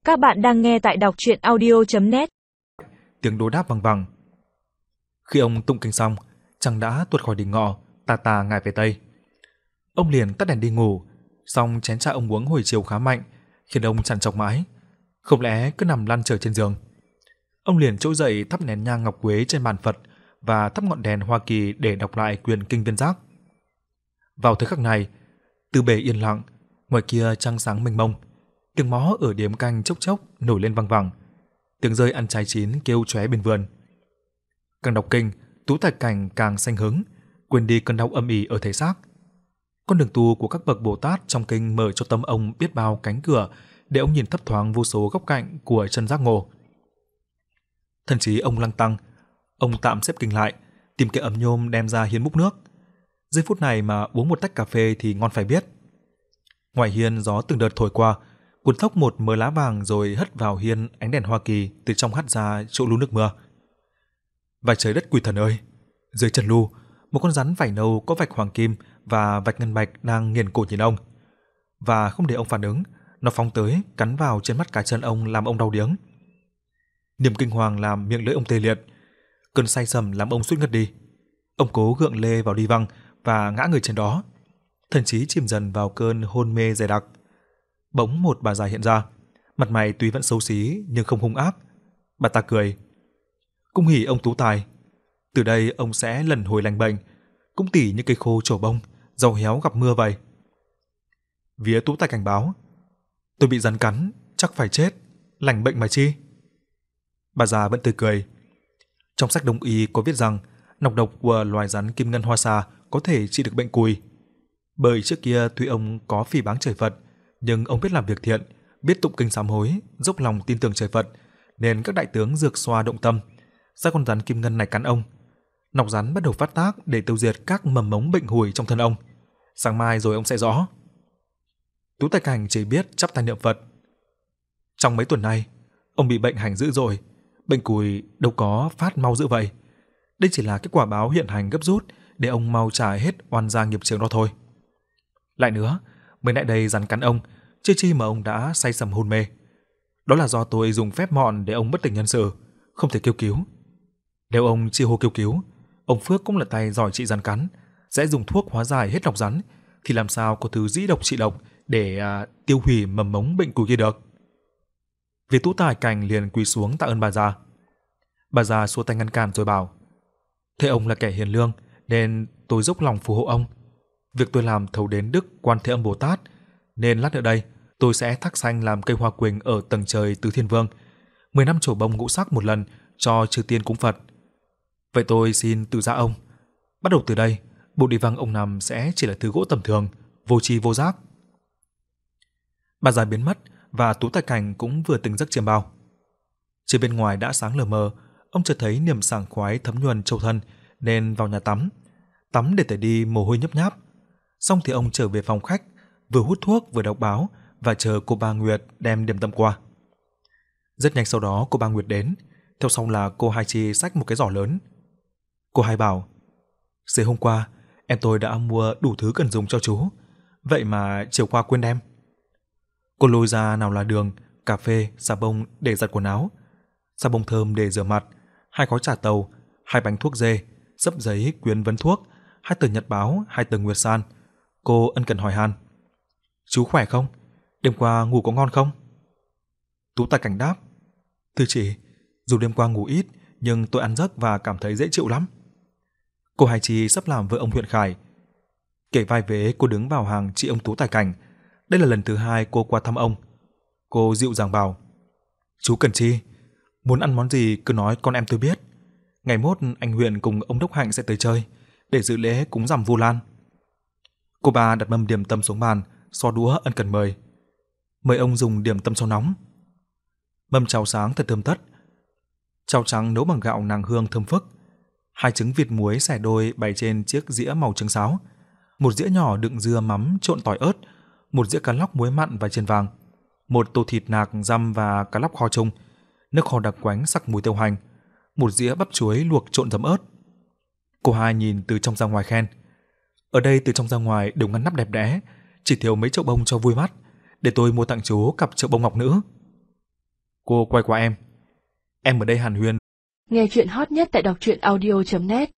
Các bạn đang nghe tại đọc truyện audio.net. Tiếng đối đáp vang vẳng. Khi ông tụng kinh xong, trăng đã tuột khỏi đỉnh ngọ, tà tà ngả về tây. Ông liền tắt đèn đi ngủ, xong chén trà ông uống hồi chiều khá mạnh, khiến ông trằn trọc mãi, không lẽ cứ nằm lăn chờ trên giường. Ông liền trỗi dậy thắp nén nhang ngọc quế trên bàn Phật và thắp ngọn đèn Hoa Kỳ để đọc lại quyển kinh Viên Giác. Vào thời khắc này, từ bể yên lặng, ngoài kia trăng sáng mênh mông, tiếng mõ ở điếm canh chốc chốc nổi lên vang vẳng, tiếng rơi ăn trái chín kêu chóe bên vườn. Càng đọc kinh, Tú Tài Cảnh càng sanh hứng, quên đi cơn đau âm ỉ ở thể xác. Con đường tu của các bậc Bồ Tát trong kinh mở cho tâm ông biết bao cánh cửa để ông nhìn thấp thoáng vô số góc cạnh của chân giác ngộ. Thần trí ông lăng tăng, ông tạm xếp kinh lại, tìm cái ấm nhôm đem ra hiến múc nước. Giây phút này mà uống một tách cà phê thì ngon phải biết. Ngoài hiên gió từng đợt thổi qua, cuốn thốc một mớ lá vàng rồi hất vào hiên ánh đèn Hoa Kỳ từ trong hắt ra chỗ lu nước mưa. Và trời đất quỷ thần ơi! Dưới chân lu, một con rắn vảy nâu có vạch hoàng kim và vạch ngân bạch đang nghiền cổ nhìn ông. Và không để ông phản ứng, nó phóng tới, cắn vào trên mắt cá chân ông làm ông đau điếng. Niềm kinh hoàng làm miệng lưỡi ông tê liệt, cơn say sầm làm ông suýt ngất đi. Ông cố gượng lê vào đi văng và ngã người trên đó. Thần trí chìm dần vào cơn hôn mê dày đặc. Bỗng một bà già hiện ra, mặt mày tuy vẫn xấu xí nhưng không hung ác. Bà ta cười. Cung hỉ ông Tú Tài, từ đây ông sẽ lần hồi lành bệnh, cũng tỉ như cây khô trổ bông, rau héo gặp mưa vậy. Vía Tú Tài cảnh báo, tôi bị rắn cắn, chắc phải chết, lành bệnh mà chi. Bà già vẫn tươi cười. Trong sách đông y có viết rằng nọc độc của loài rắn kim ngân hoa xà có thể trị được bệnh cùi. Bởi trước kia tuy ông có phỉ báng trời Phật, nhưng ông biết làm việc thiện, biết tụng kinh sám hối, dốc lòng tin tưởng trời Phật, nên các đại tướng dược xoa động tâm, ra con rắn kim ngân này cắn ông. Nọc rắn bắt đầu phát tác để tiêu diệt các mầm mống bệnh hủi trong thân ông. Sáng mai rồi ông sẽ rõ. Tú Tài Cảnh chỉ biết chắp tay niệm Phật. Trong mấy tuần nay, ông bị bệnh hành dữ rồi. Bệnh cùi đâu có phát mau dữ vậy. Đây chỉ là cái quả báo hiện hành gấp rút để ông mau trả hết oan gia nghiệp chướng đó thôi. Lại nữa, mới nãy đây rắn cắn ông, chưa chi mà ông đã say sầm hôn mê. Đó là do tôi dùng phép mọn để ông bất tỉnh nhân sự, không thể kêu cứu. Nếu ông chi hô kêu cứu, ông Phước cũng là tay giỏi trị rắn cắn, sẽ dùng thuốc hóa giải hết độc rắn, thì làm sao có thứ dĩ độc trị độc để tiêu hủy mầm mống bệnh cùi kia được. Vì Tú Tài Cảnh liền quỳ xuống tạ ơn bà già. Bà già xua tay ngăn cản rồi bảo: thế ông là kẻ hiền lương nên tôi dốc lòng phù hộ ông. Việc tôi làm thấu đến đức Quan Thế Âm Bồ Tát, nên lát nữa đây tôi sẽ thác sanh làm cây hoa quỳnh ở tầng trời Tứ Thiên Vương, 10 năm trổ bông ngũ sắc một lần cho chư tiên cúng Phật. Vậy tôi xin từ giã ông. Bắt đầu từ đây, bộ đi văng ông nằm sẽ chỉ là thứ gỗ tầm thường, vô tri vô giác. Bà già biến mất và Tú Tài Cảnh cũng vừa tỉnh giấc chiêm bao. Trên bên ngoài đã sáng lờ mờ, ông chợt thấy niềm sảng khoái thấm nhuần châu thân nên vào nhà tắm để tẩy đi mồ hôi nhấp nháp. Xong thì ông trở về phòng khách, vừa hút thuốc vừa đọc báo và chờ cô ba Nguyệt đem điểm tâm qua. Rất nhanh sau đó cô ba Nguyệt đến, theo sau là cô Hai Chi xách một cái giỏ lớn. Cô Hai bảo: "Sáng hôm qua em tôi đã mua đủ thứ cần dùng cho chú, vậy mà chiều qua quên đem." Cô lôi ra nào là đường, cà phê, xà bông để giặt quần áo, xà bông thơm để rửa mặt, 2 gói trà tàu, 2 bánh thuốc dê, xấp giấy quyến vấn thuốc, 2 tờ nhật báo, 2 tờ Nguyệt San. Cô ân cần hỏi han: "Chú khỏe không? Đêm qua ngủ có ngon không?" Tú Tài Cảnh đáp: "Thưa chị, dù đêm qua ngủ ít nhưng tôi ăn giấc và cảm thấy dễ chịu lắm." Cô Hai Chi sắp làm vợ ông Huyện Khải. Kể vai vế cô đứng vào hàng chị ông Tú Tài Cảnh. Đây là lần thứ 2 cô qua thăm ông. Cô dịu dàng bảo: "Chú cần chi? Muốn ăn món gì cứ nói con em tôi biết. Ngày mốt anh Huyện cùng ông Đốc Hạnh sẽ tới chơi để dự lễ cúng rằm Vu Lan." Cô ba đặt mâm điểm tâm xuống bàn, xo đũa ân cần mời: "Mời ông dùng điểm tâm cho nóng." Mâm cháo sáng thật thơm tất. Cháo trắng nấu bằng gạo nàng hương thơm phức. 2 trứng vịt muối xẻ đôi bày trên chiếc dĩa màu trứng sáo. 1 dĩa nhỏ đựng dưa mắm trộn tỏi ớt. 1 dĩa cá lóc muối mặn và chiên vàng. 1 tô thịt nạc dăm và cá lóc kho chung. Nước kho đặc quánh sắc mùi tiêu hành. 1 dĩa bắp chuối luộc trộn giấm ớt. Cô Hai nhìn từ trong ra ngoài khen: "Ở đây từ trong ra ngoài đều ngăn nắp đẹp đẽ, chỉ thiếu mấy chậu bông cho vui mắt, để tôi mua tặng chú cặp chậu bông ngọc nữ." Cô quay qua em. Em ở đây hàn huyên. Nghe chuyện hot nhất tại đọc truyện audio.net